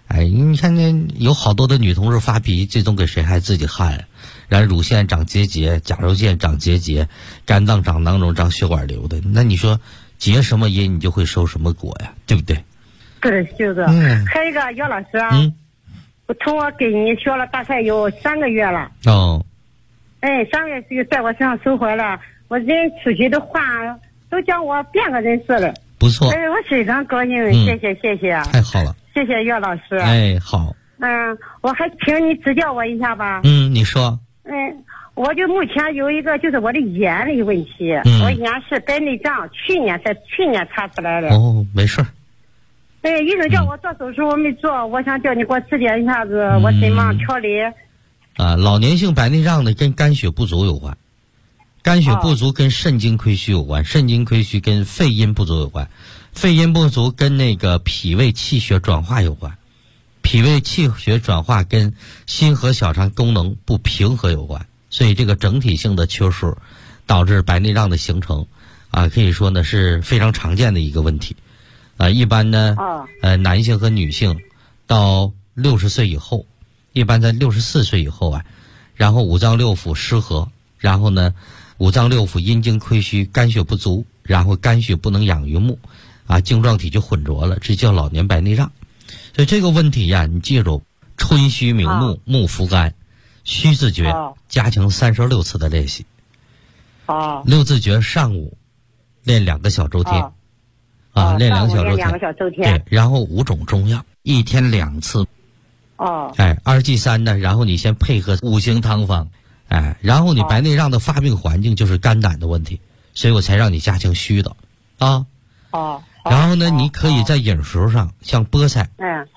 哎，你看那有好多的女同志发脾气，最终给谁害自己害了？然后乳腺长结节，甲状腺长结节，肝脏长囊肿，长血管瘤的。那你说结什么因，你就会收什么果呀，对不对？ 对，就是。还有一个姚老师啊，我从我跟你学了大概有3个月了。 哦。 哎，3个月就在我身上收获了，我人出去的话都叫我变个人似的。 不错。 哎，我非常高兴，谢谢谢谢。 太好了。 谢谢姚老师。 哎，好。 我还请你指教我一下吧。 你说。 我就目前有一个就是我的眼的问题，我眼是白内障，去年查出来的。 哦，没事。 医生叫我做手术，我没做，我想叫你给我指点一下子，我怎么调理？ 老年性白内障呢，跟肝血不足有关，肝血不足跟肾精亏虚有关，肾精亏虚跟肺阴不足有关，肺阴不足跟那个脾胃气血转化有关，脾胃气血转化跟心和小肠功能不平衡有关，所以这个整体性的缺失导致白内障的形成，可以说呢是非常常见的一个问题。一般呢，男性和女性到60岁以后，一般在64岁以后然后五脏六腑失和，然后呢五脏六腑阴精亏虚，肝血不足，然后肝血不能养于目，晶状体就混浊了，这叫老年白内障。所以这个问题呀，你记住，春虚明目，目扶肝，虚字诀加强36次的练习。6字诀上午练2个小周天。练2个小周天。对，然后5种中药，1天2次。2忌3呢，然后你先配合5行汤方，然后你白内障的发病环境就是肝胆的问题，所以我才让你加强虚的。然后呢，你可以在饮食上，像菠菜。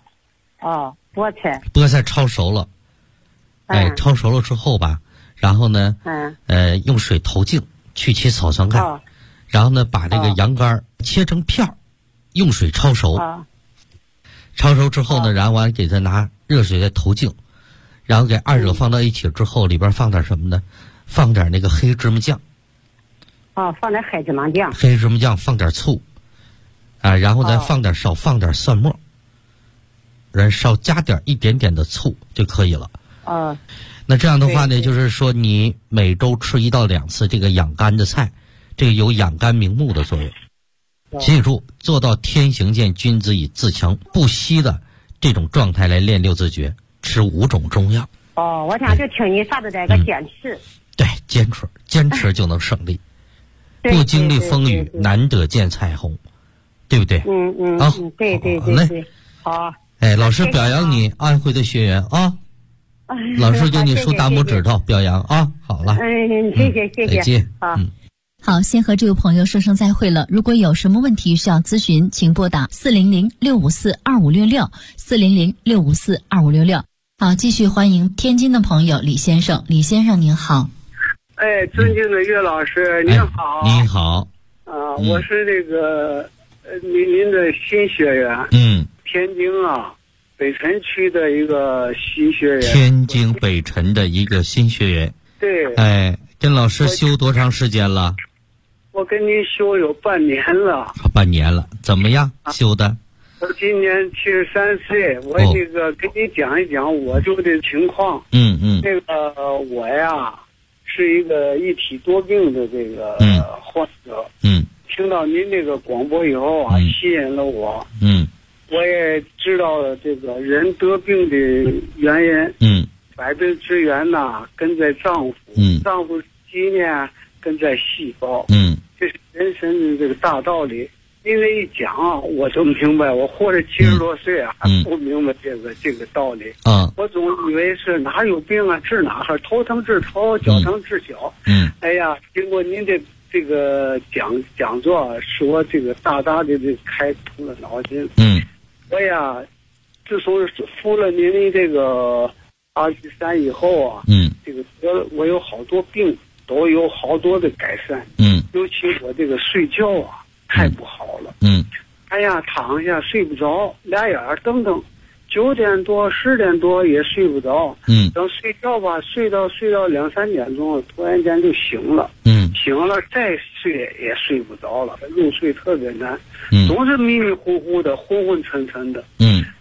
菠菜焯熟了，焯熟了之后吧，然后呢，用水投净，去其草酸钙，然后呢，把这个羊肝切成片儿，用水焯熟。焯熟之后呢，然后完给它拿热水再投净，然后给2者放到一起之后，里边放点什么呢？放点那个黑芝麻酱。 放点黑芝麻酱。 黑芝麻酱，放点醋，然后再少放点蒜末，少加一点点的醋就可以了。那这样的话呢，就是说你每周吃1到2次这个养肝的菜，这个有养肝明目的作用。记住，做到天行健，君子以自强不息的这种状态来练6字诀，吃5种中药。 我想就听你啥都得个坚持。 对，坚持就能胜利。不经历风雨，难得见彩虹，对不对？ 对。 好嘞。 好。 老师表扬你，安徽的学员啊。老师给你竖大拇指头，表扬啊。好了。 谢谢。 再见。 好，先和这位朋友说声再会了。如果有什么问题需要咨询，请拨打400-654-2566 400-654-2566。好，继续欢迎天津的朋友李先生。李先生您好。 尊敬的岳老师您好。 您好。 我是这个您的新学员。天津北辰区的一个新学员。 天津北辰的一个新学员。 对。 跟老师修多长时间了？ 我跟您修有半年了。 半年了，怎么样修的？ 我今年73岁，我这个跟你讲一讲我修的情况。这个我呀是一个一体多病的这个患者。听到您这个广播以后吸引了我。我也知道了这个人得病的原因。百病之源根在脏腑。脏腑机呢根在细胞。这是人生的这个大道理。因为一讲我就明白，我活着70多岁还不明白这个道理。我总以为是哪有病治哪儿，头疼治头，脚疼治脚。哎呀，经过您的这个讲座，使我这个大的开通了脑筋。我呀，自从服了您的这个2忌3以后这个我有好多病都有好多的改善。尤其我这个睡觉太不好了。哎呀，躺下睡不着，俩眼瞪瞪，9点多10点多也睡不着。等睡觉睡到2、3点钟，突然间就醒了。醒了再睡也睡不着了，入睡特别难。总是迷迷糊糊的，昏昏沉沉的。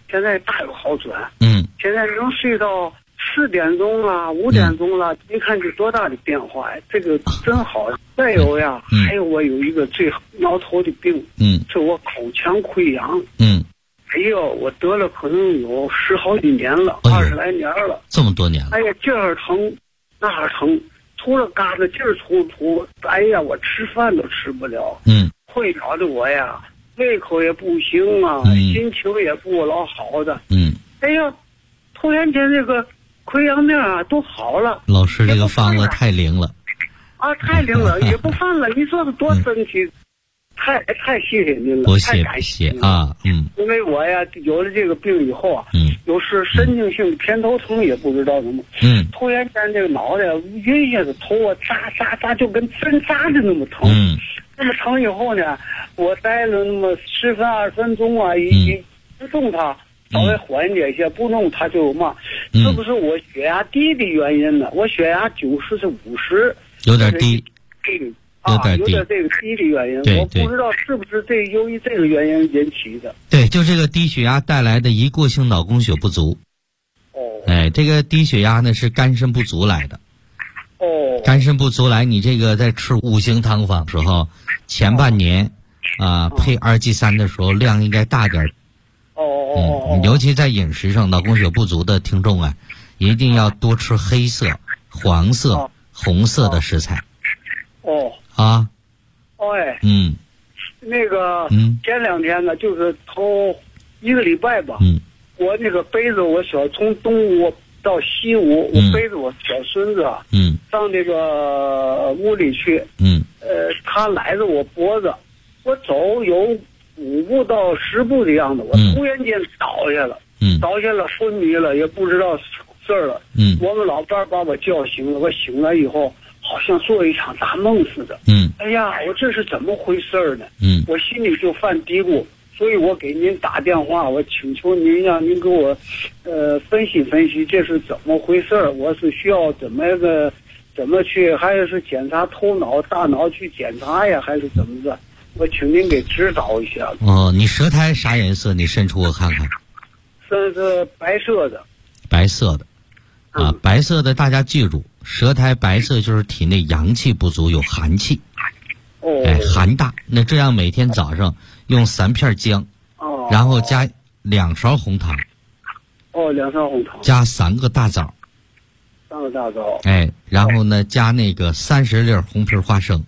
现在大有好转。 现在能睡到4点钟了、5点钟了，你看这多大的变化呀！这个真好。再有呀，还有我有一个最挠头的病，是我口腔溃疡。哎呦，我得了可能有10好几年了，20来年了， 这么多年了。 哎呀，这儿疼，那儿疼，除了嘎子劲儿出，哎呀，我吃饭都吃不了。会搞得我呀，胃口也不行啊，心情也不老好的。哎呀，突然间这个溃疡面啊都好了。 老师这个方子太灵了。 啊，太灵了，也不犯了，你说是多神奇。太谢谢您了， 不感谢啊， 因为我呀有了这个病以后啊，有时神经性偏头疼也不知道怎么，突然间这个脑袋晕下的头啊扎就跟针扎的那么疼，那么疼以后呢，我待了那么10分20分钟啊，一动它稍微缓解一些，不弄它就嘛，是不是我血压低的原因呢？我血压90是50， 有点低。 有点这个低的原因，我不知道是不是由于这个原因引起的。 对，就这个低血压带来的一过性脑供血不足。这个低血压呢是肝肾不足来的。肝肾不足来，你这个在吃5行汤方时候，前半年配2G3的时候量应该大点。尤其在饮食上，脑供血不足的听众啊，一定要多吃黑色、黄色、红色的食材。 那个前2天呢，就是头1个礼拜吧，我那个背着我从东屋到西屋，我背着我小孙子上这个屋里去，他揽着我脖子，我走有5步到10步的样子，我突然间倒下了，昏迷了，也不知道事儿了。我们老伴把我叫醒了，我醒了以后好像做一场大梦似的。哎呀，我这是怎么回事呢？我心里就犯嘀咕，所以我给您打电话，我请求您让您给我分析分析这是怎么回事，我是需要怎么去，还是检查头脑大脑去检查呀，还是怎么着？我请您给指导一下。 你舌苔啥颜色？你伸出我看看。 是白色的。 白色的白色的大家记住，舌苔白色就是体内阳气不足，有寒气。寒大。那这样每天早上用3片姜，然后加2勺红糖。 2勺红糖。 加3个大枣。 3个大枣。 然后呢加那个30粒红皮花生。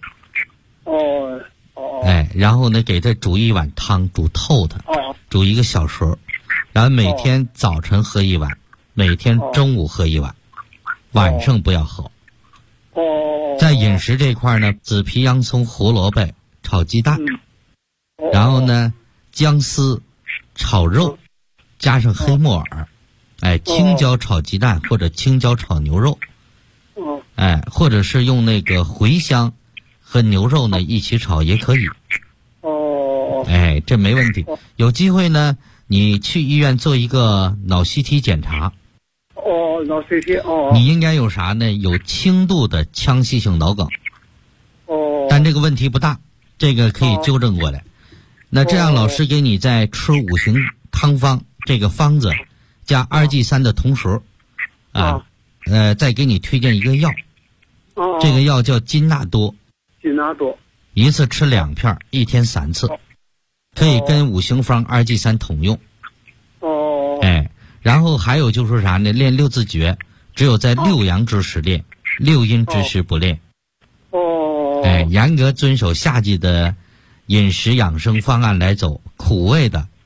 然后呢给它煮1碗汤，煮透它。煮1个小时，然后每天早晨喝1碗，每天中午喝1碗，晚上不要喝。在饮食这块呢，紫皮、洋葱、胡萝卜炒鸡蛋，然后呢姜丝炒肉，加上黑木耳，青椒炒鸡蛋或者青椒炒牛肉，或者是用那个茴香和牛肉呢一起炒也可以。这没问题。有机会呢，你去医院做一个脑 CT 检查。 脑 CT。 你应该有啥呢？有轻度的腔隙性脑梗。但这个问题不大，这个可以纠正过来。那这样，老师给你在吃5行汤方这个方子加2G3的同时，再给你推荐一个药。这个药叫金纳多。一次吃2片，1天3次，可以跟5行方2G3统用。然后还有就是啥呢？练6字诀，只有在6阳之时练，6阴之时不练。严格遵守夏季的饮食养生方案来走，苦味的